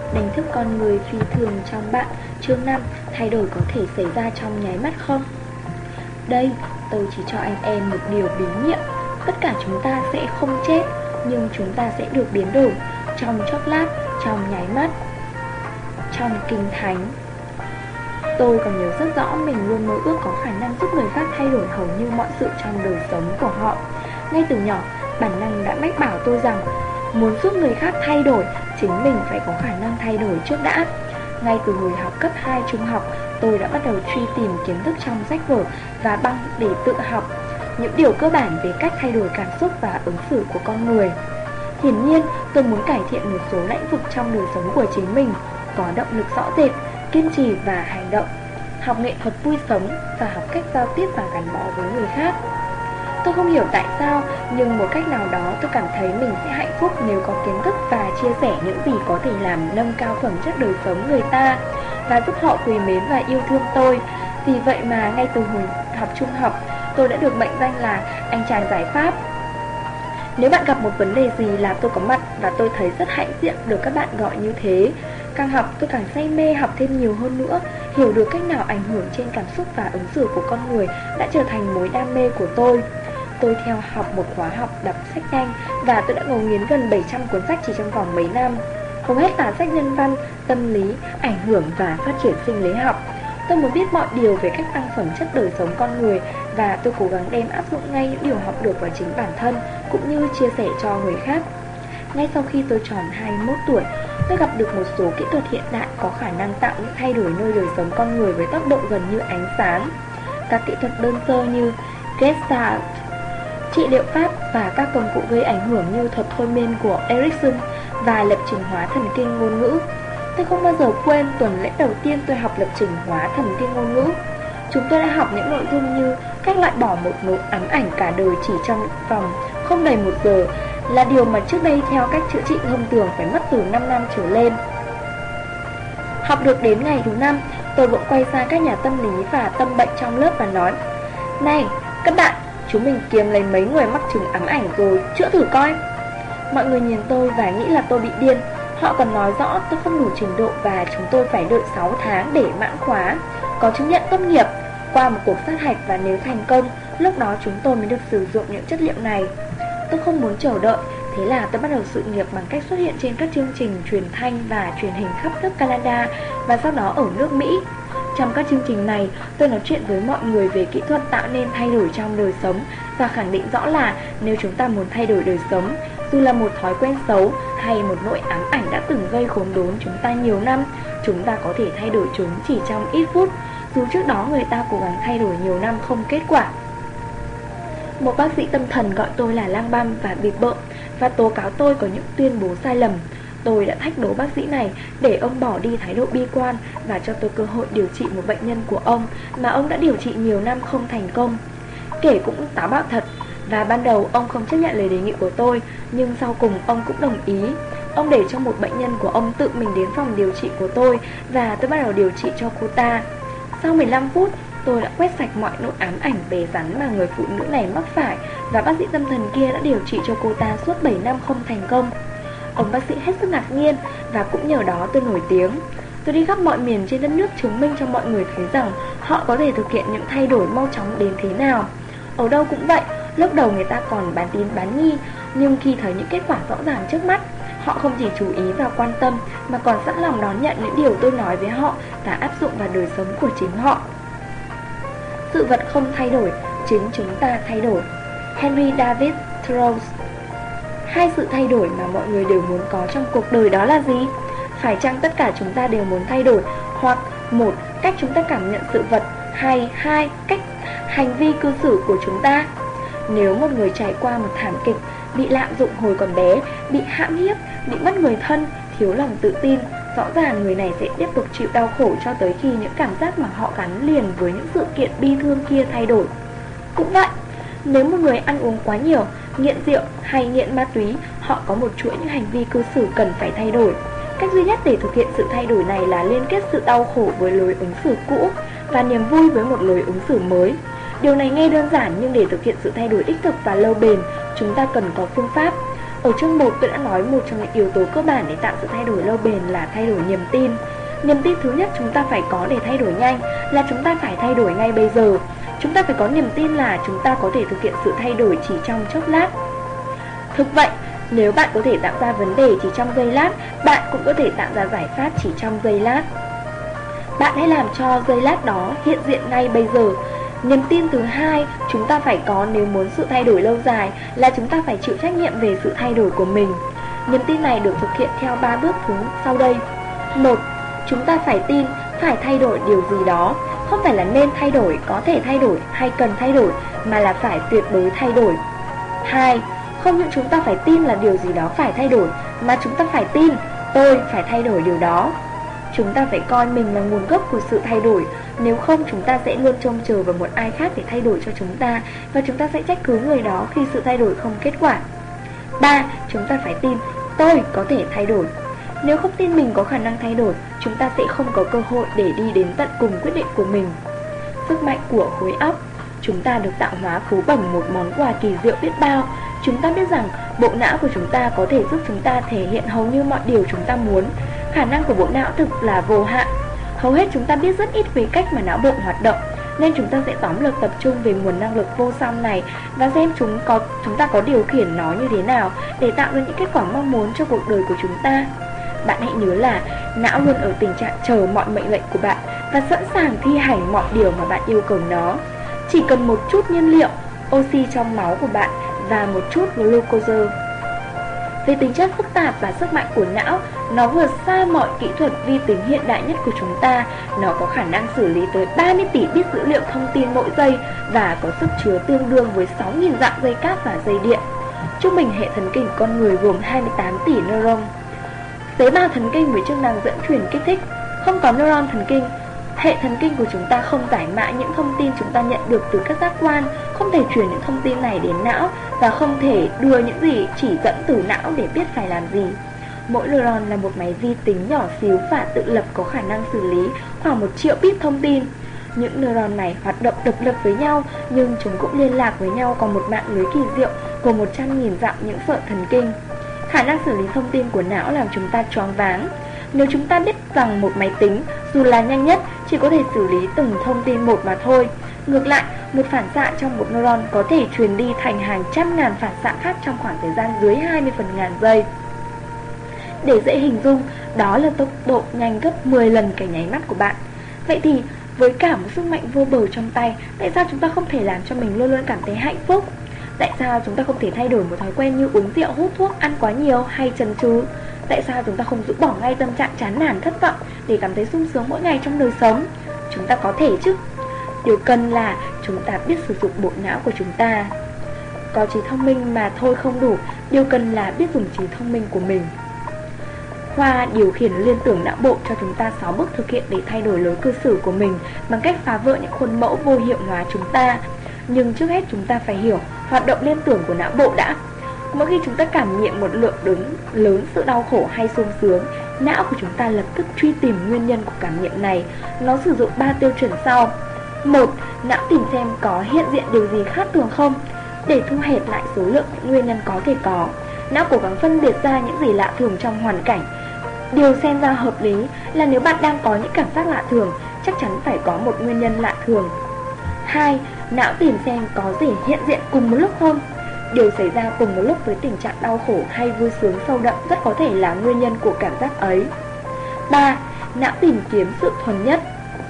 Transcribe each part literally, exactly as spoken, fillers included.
Đánh thức con người phi thường trong bạn. Chương năm. Thay đổi có thể xảy ra trong nháy mắt không? Đây, tôi chỉ cho anh em một điều bí nhiệm. Tất cả chúng ta sẽ không chết, nhưng chúng ta sẽ được biến đổi trong chốc lát, trong nháy mắt. Trong Kinh Thánh, tôi còn nhớ rất rõ mình luôn mơ ước có khả năng giúp người khác thay đổi hầu như mọi sự trong đời sống của họ. Ngay từ nhỏ, bản năng đã mách bảo tôi rằng muốn giúp người khác thay đổi, chính mình phải có khả năng thay đổi trước đã. Ngay từ hồi học cấp hai trung học, tôi đã bắt đầu truy tìm kiến thức trong sách vở và băng để tự học những điều cơ bản về cách thay đổi cảm xúc và ứng xử của con người. Hiển nhiên, tôi muốn cải thiện một số lĩnh vực trong đời sống của chính mình, có động lực rõ rệt, kiên trì và hành động, học nghệ thuật vui sống và học cách giao tiếp và gắn bó với người khác. Tôi không hiểu tại sao, nhưng một cách nào đó tôi cảm thấy mình sẽ hạnh phúc nếu có kiến thức và chia sẻ những gì có thể làm nâng cao phẩm chất đời sống người ta và giúp họ quý mến và yêu thương tôi. Vì vậy mà ngay từ hồi học trung học, tôi đã được mệnh danh là anh chàng giải pháp. Nếu bạn gặp một vấn đề gì là tôi có mặt, và tôi thấy rất hãnh diện được các bạn gọi như thế. Càng học tôi càng say mê học thêm nhiều hơn nữa. Hiểu được cách nào ảnh hưởng trên cảm xúc và ứng xử của con người đã trở thành mối đam mê của tôi. Tôi theo học một khóa học đọc sách nhanh và tôi đã ngấu nghiến gần bảy trăm cuốn sách chỉ trong vòng mấy năm. Hầu hết là sách nhân văn, tâm lý, ảnh hưởng và phát triển sinh lý học. Tôi muốn biết mọi điều về cách tăng phẩm chất đời sống con người, và tôi cố gắng đem áp dụng ngay những điều học được vào chính bản thân, cũng như chia sẻ cho người khác. Ngay sau khi tôi tròn hai mươi mốt tuổi, tôi gặp được một số kỹ thuật hiện đại có khả năng tạo những thay đổi nơi đời sống con người với tốc độ gần như ánh sáng. Các kỹ thuật đơn sơ như Gestalt, trị liệu pháp và các công cụ gây ảnh hưởng như thuật thôi miên của Erikson và lập trình hóa thần kinh ngôn ngữ. Tôi không bao giờ quên tuần lễ đầu tiên tôi học lập trình hóa thần kinh ngôn ngữ. Chúng tôi đã học những nội dung như cách loại bỏ một nỗi ám ảnh cả đời chỉ trong vòng không đầy một giờ, là điều mà trước đây theo cách chữa trị thông thường phải mất từ năm năm trở lên. Học được đến ngày thứ năm, tôi bỗng quay sang các nhà tâm lý và tâm bệnh trong lớp và nói: "Này, các bạn, chúng mình kiếm lấy mấy người mắc chứng ám ảnh rồi chữa thử coi." Mọi người nhìn tôi và nghĩ là tôi bị điên. Họ còn nói rõ tôi không đủ trình độ và chúng tôi phải đợi sáu tháng để mãn khóa, có chứng nhận tốt nghiệp, qua một cuộc sát hạch, và nếu thành công, lúc đó chúng tôi mới được sử dụng những chất liệu này. Tôi không muốn chờ đợi, thế là tôi bắt đầu sự nghiệp bằng cách xuất hiện trên các chương trình truyền thanh và truyền hình khắp nước Canada và sau đó ở nước Mỹ. Trong các chương trình này, tôi nói chuyện với mọi người về kỹ thuật tạo nên thay đổi trong đời sống và khẳng định rõ là nếu chúng ta muốn thay đổi đời sống, dù là một thói quen xấu hay một nỗi ám ảnh đã từng gây khốn đốn chúng ta nhiều năm, chúng ta có thể thay đổi chúng chỉ trong ít phút, dù trước đó người ta cố gắng thay đổi nhiều năm không kết quả. Một bác sĩ tâm thần gọi tôi là lang băm và bịp bợm và tố cáo tôi có những tuyên bố sai lầm. Tôi đã thách đố bác sĩ này để ông bỏ đi thái độ bi quan và cho tôi cơ hội điều trị một bệnh nhân của ông mà ông đã điều trị nhiều năm không thành công. Kể cũng táo bạo thật, và ban đầu ông không chấp nhận lời đề nghị của tôi, nhưng sau cùng ông cũng đồng ý. Ông để cho một bệnh nhân của ông tự mình đến phòng điều trị của tôi và tôi bắt đầu điều trị cho cô ta. Sau mười lăm phút, tôi đã quét sạch mọi nỗi ám ảnh về rắn mà người phụ nữ này mắc phải, và bác sĩ tâm thần kia đã điều trị cho cô ta suốt bảy năm không thành công. Ông bác sĩ hết sức ngạc nhiên, và cũng nhờ đó tôi nổi tiếng. Tôi đi khắp mọi miền trên đất nước chứng minh cho mọi người thấy rằng họ có thể thực hiện những thay đổi mau chóng đến thế nào. Ở đâu cũng vậy, lúc đầu người ta còn bán tín bán nghi, nhưng khi thấy những kết quả rõ ràng trước mắt, họ không chỉ chú ý và quan tâm mà còn sẵn lòng đón nhận những điều tôi nói với họ và áp dụng vào đời sống của chính họ. Sự vật không thay đổi, chính chúng ta thay đổi. Henry David Thoreau. Hai sự thay đổi mà mọi người đều muốn có trong cuộc đời đó là gì? Phải chăng tất cả chúng ta đều muốn thay đổi? Hoặc một, cách chúng ta cảm nhận sự vật, hay hai, cách hành vi cư xử của chúng ta? Nếu một người trải qua một thảm kịch, bị lạm dụng hồi còn bé, bị hãm hiếp, bị mất người thân, thiếu lòng tự tin, rõ ràng người này sẽ tiếp tục chịu đau khổ cho tới khi những cảm giác mà họ gắn liền với những sự kiện bi thương kia thay đổi. Cũng vậy, nếu một người ăn uống quá nhiều, nghiện rượu hay nghiện ma túy, họ có một chuỗi những hành vi cư xử cần phải thay đổi. Cách duy nhất để thực hiện sự thay đổi này là liên kết sự đau khổ với lối ứng xử cũ và niềm vui với một lối ứng xử mới. Điều này nghe đơn giản, nhưng để thực hiện sự thay đổi đích thực và lâu bền, chúng ta cần có phương pháp. Ở chương một tôi đã nói một trong những yếu tố cơ bản để tạo sự thay đổi lâu bền là thay đổi niềm tin. Niềm tin thứ nhất chúng ta phải có để thay đổi nhanh là chúng ta phải thay đổi ngay bây giờ. Chúng ta phải có niềm tin là chúng ta có thể thực hiện sự thay đổi chỉ trong chốc lát. Thực vậy, nếu bạn có thể tạo ra vấn đề chỉ trong giây lát, bạn cũng có thể tạo ra giải pháp chỉ trong giây lát. Bạn hãy làm cho giây lát đó hiện diện ngay bây giờ. Niềm tin thứ hai chúng ta phải có nếu muốn sự thay đổi lâu dài là chúng ta phải chịu trách nhiệm về sự thay đổi của mình. Niềm tin này được thực hiện theo ba bước thứ sau đây. Một, chúng ta phải tin phải thay đổi điều gì đó. Không phải là nên thay đổi, có thể thay đổi hay cần thay đổi, mà là phải tuyệt đối thay đổi. Hai, không những chúng ta phải tin là điều gì đó phải thay đổi, mà chúng ta phải tin tôi phải thay đổi điều đó. Chúng ta phải coi mình là nguồn gốc của sự thay đổi. Nếu không chúng ta sẽ luôn trông chờ vào một ai khác để thay đổi cho chúng ta, và chúng ta sẽ trách cứ người đó khi sự thay đổi không kết quả. Ba, chúng ta phải tin tôi có thể thay đổi. Nếu không tin mình có khả năng thay đổi, chúng ta sẽ không có cơ hội để đi đến tận cùng quyết định của mình. Sức mạnh của khối óc. Chúng ta được tạo hóa phú bẩm một món quà kỳ diệu biết bao. Chúng ta biết rằng bộ não của chúng ta có thể giúp chúng ta thể hiện hầu như mọi điều chúng ta muốn. Khả năng của bộ não thực là vô hạn. Hầu hết chúng ta biết rất ít về cách mà não bộ hoạt động, nên chúng ta sẽ tóm lược tập trung về nguồn năng lực vô song này và xem chúng có chúng ta có điều khiển nó như thế nào để tạo ra những kết quả mong muốn cho cuộc đời của chúng ta. Bạn hãy nhớ là não luôn ở tình trạng chờ mọi mệnh lệnh của bạn và sẵn sàng thi hành mọi điều mà bạn yêu cầu nó. Chỉ cần một chút nhiên liệu, oxy trong máu của bạn và một chút glucose. Về tính chất phức tạp và sức mạnh của não, nó vượt xa mọi kỹ thuật vi tính hiện đại nhất của chúng ta. Nó có khả năng xử lý tới ba mươi tỷ bit dữ liệu thông tin mỗi giây và có sức chứa tương đương với sáu nghìn dạng dây cáp và dây điện. Trung bình hệ thần kinh con người gồm hai mươi tám tỷ neuron. Tế bào thần kinh với chức năng dẫn truyền kích thích. Không có neuron thần kinh, hệ thần kinh của chúng ta không giải mã những thông tin chúng ta nhận được từ các giác quan, không thể truyền những thông tin này đến não và không thể đưa những gì chỉ dẫn từ não để biết phải làm gì. Mỗi neuron là một máy vi tính nhỏ xíu và tự lập có khả năng xử lý khoảng một triệu bit thông tin. Những neuron này hoạt động độc lập với nhau, nhưng chúng cũng liên lạc với nhau qua một mạng lưới kỳ diệu của một trăm nghìn dặm những sợi thần kinh. Khả năng xử lý thông tin của não làm chúng ta choáng váng. Nếu chúng ta biết rằng một máy tính, dù là nhanh nhất, chỉ có thể xử lý từng thông tin một mà thôi. Ngược lại, một phản xạ trong một neuron có thể truyền đi thành hàng trăm ngàn phản xạ khác trong khoảng thời gian dưới hai mươi phần ngàn giây. Để dễ hình dung, đó là tốc độ nhanh gấp mười lần cái nháy mắt của bạn. Vậy thì, với cả một sức mạnh vô bờ trong tay, tại sao chúng ta không thể làm cho mình luôn luôn cảm thấy hạnh phúc? Tại sao chúng ta không thể thay đổi một thói quen như uống rượu, hút thuốc, ăn quá nhiều hay chần chừ? Tại sao chúng ta không rũ bỏ ngay tâm trạng chán nản, thất vọng để cảm thấy sung sướng mỗi ngày trong đời sống? Chúng ta có thể chứ. Điều cần là chúng ta biết sử dụng bộ não của chúng ta. Có trí thông minh mà thôi không đủ, điều cần là biết dùng trí thông minh của mình. Khoa điều khiển liên tưởng não bộ cho chúng ta sáu bước thực hiện để thay đổi lối cư xử của mình bằng cách phá vỡ những khuôn mẫu vô hiệu hóa chúng ta. Nhưng trước hết chúng ta phải hiểu hoạt động liên tưởng của não bộ đã. Mỗi khi chúng ta cảm nhận một lượng lớn, lớn sự đau khổ hay sung sướng, não của chúng ta lập tức truy tìm nguyên nhân của cảm nhận này. Nó sử dụng ba tiêu chuẩn sau. Một, não tìm xem có hiện diện điều gì khác thường không. Để thu hẹp lại số lượng những nguyên nhân có thể có, não cố gắng phân biệt ra những gì lạ thường trong hoàn cảnh. Điều xem ra hợp lý là nếu bạn đang có những cảm giác lạ thường, chắc chắn phải có một nguyên nhân lạ thường. Hai, não tìm xem có gì hiện diện cùng một lúc không. Điều xảy ra cùng một lúc với tình trạng đau khổ hay vui sướng sâu đậm rất có thể là nguyên nhân của cảm giác ấy. Ba, não tìm kiếm sự thuần nhất.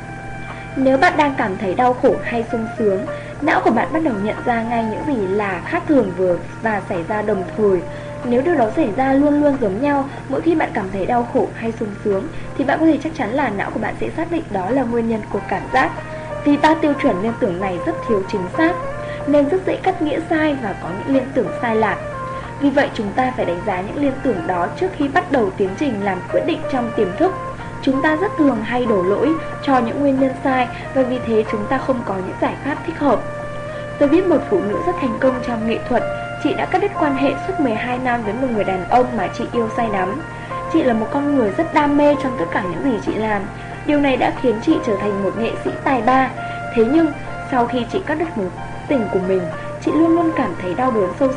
Nếu bạn đang cảm thấy đau khổ hay sung sướng, não của bạn bắt đầu nhận ra ngay những gì là khác thường vừa và xảy ra đồng thời. Nếu điều đó xảy ra luôn luôn giống nhau mỗi khi bạn cảm thấy đau khổ hay sung sướng, thì bạn có thể chắc chắn là não của bạn sẽ xác định đó là nguyên nhân của cảm giác. Vì ba tiêu chuẩn liên tưởng này rất thiếu chính xác, nên rất dễ cắt nghĩa sai và có những liên tưởng sai lạc. Vì vậy chúng ta phải đánh giá những liên tưởng đó trước khi bắt đầu tiến trình làm quyết định trong tiềm thức. Chúng ta rất thường hay đổ lỗi cho những nguyên nhân sai, và vì thế chúng ta không có những giải pháp thích hợp. Tôi biết một phụ nữ rất thành công trong nghệ thuật. Chị đã cắt đứt quan hệ suốt mười hai năm với một người đàn ông mà chị yêu say đắm. Chị là một con người rất đam mê trong tất cả những gì chị làm. Điều này đã khiến chị trở thành một nghệ sĩ tài ba. Thế nhưng, sau khi chị cắt đứt mối tình của mình, chị luôn luôn cảm thấy đau đớn sâu sắc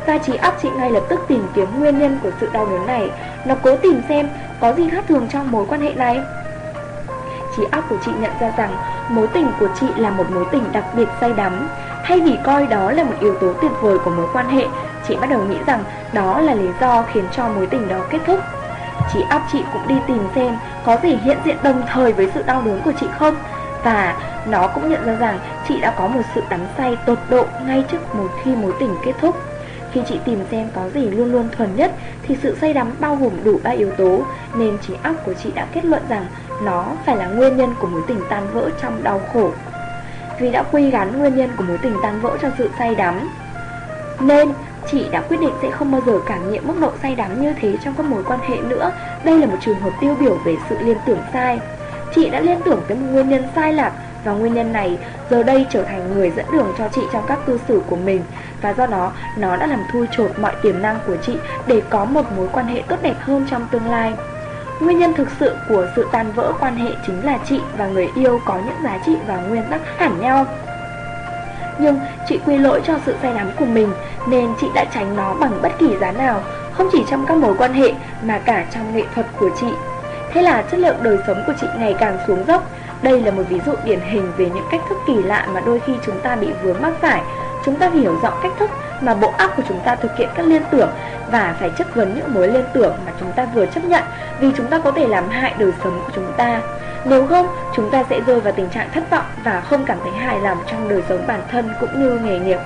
Và trí óc chị ngay lập tức tìm kiếm nguyên nhân của sự đau đớn này. Nó cố tìm xem có gì khác thường trong mối quan hệ này. Trí óc của chị nhận ra rằng mối tình của chị là một mối tình đặc biệt say đắm. Thay vì coi đó là một yếu tố tuyệt vời của mối quan hệ, chị bắt đầu nghĩ rằng đó là lý do khiến cho mối tình đó kết thúc. Trí óc chị cũng đi tìm xem có gì hiện diện đồng thời với sự đau đớn của chị không. Và nó cũng nhận ra rằng chị đã có một sự đắm say tột độ ngay trước một khi mối tình kết thúc. Khi chị tìm xem có gì luôn luôn thuần nhất thì sự say đắm bao gồm đủ ba yếu tố, nên trí óc của chị đã kết luận rằng nó phải là nguyên nhân của mối tình tan vỡ trong đau khổ. Vì đã quy gắn nguyên nhân của mối tình tan vỡ cho sự say đắm, nên chị đã quyết định sẽ không bao giờ cảm nhận mức độ say đắm như thế trong các mối quan hệ nữa. Đây là một trường hợp tiêu biểu về sự liên tưởng sai. Chị đã liên tưởng tới một nguyên nhân sai lạc, và nguyên nhân này giờ đây trở thành người dẫn đường cho chị trong các cư xử của mình. Và do đó, nó đã làm thui chột mọi tiềm năng của chị để có một mối quan hệ tốt đẹp hơn trong tương lai. Nguyên nhân thực sự của sự tan vỡ quan hệ chính là chị và người yêu có những giá trị và nguyên tắc hẳn nhau. Nhưng chị quy lỗi cho sự say đắm của mình, nên chị đã tránh nó bằng bất kỳ giá nào, không chỉ trong các mối quan hệ mà cả trong nghệ thuật của chị. Thế là chất lượng đời sống của chị ngày càng xuống dốc. Đây là một ví dụ điển hình về những cách thức kỳ lạ mà đôi khi chúng ta bị vướng mắc phải. Chúng ta hiểu rõ cách thức mà bộ óc của chúng ta thực hiện các liên tưởng và phải chất vấn những mối liên tưởng mà chúng ta vừa chấp nhận, vì chúng ta có thể làm hại đời sống của chúng ta. Nếu không, chúng ta sẽ rơi vào tình trạng thất vọng và không cảm thấy hài lòng trong đời sống bản thân cũng như nghề nghiệp.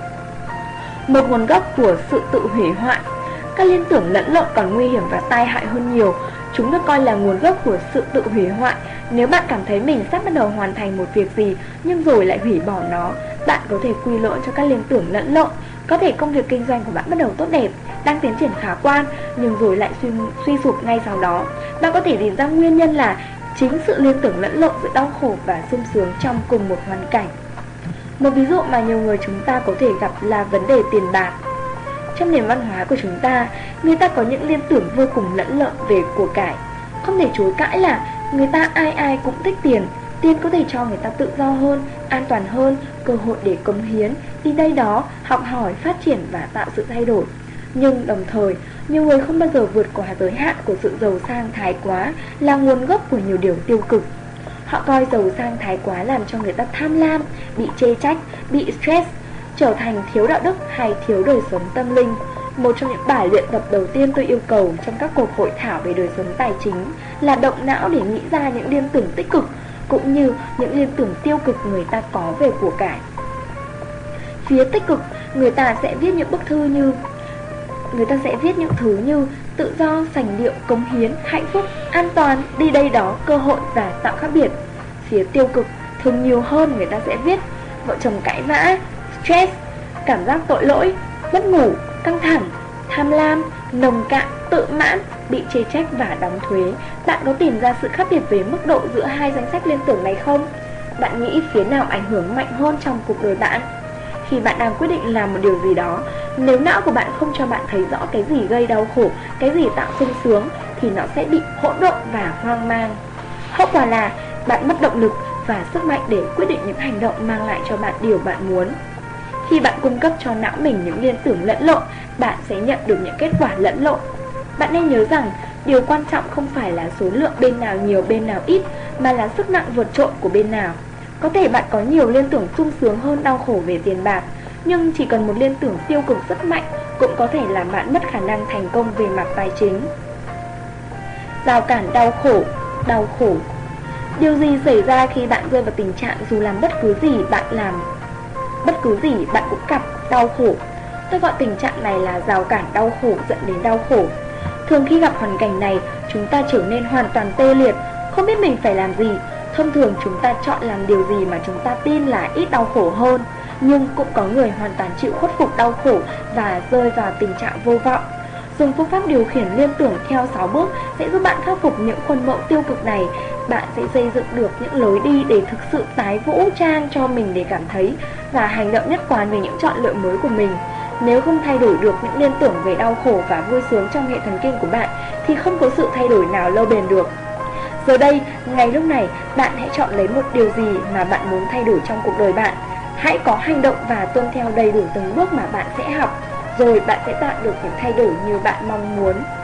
Một nguồn gốc của sự tự hủy hoại. Các liên tưởng lẫn lộn còn nguy hiểm và tai hại hơn nhiều. Chúng được coi là nguồn gốc của sự tự hủy hoại. Nếu bạn cảm thấy mình sắp bắt đầu hoàn thành một việc gì nhưng rồi lại hủy bỏ nó, bạn có thể quy lỗi cho các liên tưởng lẫn lộn. Có thể công việc kinh doanh của bạn bắt đầu tốt đẹp, đang tiến triển khả quan, nhưng rồi lại suy, suy sụp ngay sau đó. Bạn có thể tìm ra nguyên nhân là chính sự liên tưởng lẫn lộn giữa đau khổ và sung sướng trong cùng một hoàn cảnh. Một ví dụ mà nhiều người chúng ta có thể gặp là vấn đề tiền bạc. Trong nền văn hóa của chúng ta, người ta có những liên tưởng vô cùng lẫn lộn về của cải. Không thể chối cãi là người ta ai ai cũng thích tiền. Tiền có thể cho người ta tự do hơn, an toàn hơn, cơ hội để cống hiến, đi đây đó, học hỏi, phát triển và tạo sự thay đổi. Nhưng đồng thời, nhiều người không bao giờ vượt qua giới hạn của sự giàu sang thái quá là nguồn gốc của nhiều điều tiêu cực. Họ coi giàu sang thái quá làm cho người ta tham lam, bị chê trách, bị stress, trở thành thiếu đạo đức hay thiếu đời sống tâm linh. Một trong những bài luyện tập đầu tiên tôi yêu cầu trong các cuộc hội thảo về đời sống tài chính là động não để nghĩ ra những liên tưởng tích cực cũng như những liên tưởng tiêu cực người ta có về của cải. Phía tích cực, người ta sẽ viết những bức thư như Người ta sẽ viết những thứ như tự do, sành điệu, cống hiến, hạnh phúc, an toàn, đi đây đó, cơ hội và tạo khác biệt. Phía tiêu cực, thường nhiều hơn người ta sẽ viết vợ chồng cãi vã, stress, cảm giác tội lỗi, mất ngủ, căng thẳng, tham lam, nồng cạn, tự mãn, bị chê trách và đóng thuế. Bạn có tìm ra sự khác biệt về mức độ giữa hai danh sách liên tưởng này không? Bạn nghĩ phía nào ảnh hưởng mạnh hơn trong cuộc đời bạn? Khi bạn đang quyết định làm một điều gì đó, nếu não của bạn không cho bạn thấy rõ cái gì gây đau khổ, cái gì tạo sung sướng, thì nó sẽ bị hỗn độn và hoang mang. Hậu quả là bạn mất động lực và sức mạnh để quyết định những hành động mang lại cho bạn điều bạn muốn. Khi bạn cung cấp cho não mình những liên tưởng lẫn lộn, bạn sẽ nhận được những kết quả lẫn lộn. Bạn nên nhớ rằng, điều quan trọng không phải là số lượng bên nào nhiều bên nào ít, mà là sức nặng vượt trội của bên nào. Có thể bạn có nhiều liên tưởng sung sướng hơn đau khổ về tiền bạc, nhưng chỉ cần một liên tưởng tiêu cực rất mạnh cũng có thể làm bạn mất khả năng thành công về mặt tài chính. Rào cản đau khổ. Đau khổ. Điều gì xảy ra khi bạn rơi vào tình trạng dù làm bất cứ gì bạn làm Bất cứ gì bạn cũng gặp đau khổ? Tôi gọi tình trạng này là rào cản đau khổ dẫn đến đau khổ. Thường khi gặp hoàn cảnh này, chúng ta trở nên hoàn toàn tê liệt, không biết mình phải làm gì. Thông thường chúng ta chọn làm điều gì mà chúng ta tin là ít đau khổ hơn. Nhưng cũng có người hoàn toàn chịu khuất phục đau khổ và rơi vào tình trạng vô vọng. Dùng phương pháp điều khiển liên tưởng theo sáu bước sẽ giúp bạn khắc phục những khuôn mẫu tiêu cực này. Bạn sẽ xây dựng được những lối đi để thực sự tái vũ trang cho mình để cảm thấy và hành động nhất quán về những chọn lựa mới của mình. Nếu không thay đổi được những liên tưởng về đau khổ và vui sướng trong hệ thần kinh của bạn thì không có sự thay đổi nào lâu bền được. Giờ đây, ngay lúc này, bạn hãy chọn lấy một điều gì mà bạn muốn thay đổi trong cuộc đời bạn. Hãy có hành động và tuân theo đầy đủ từng bước mà bạn sẽ học. rồi bạn sẽ tạo được những thay đổi như bạn mong muốn.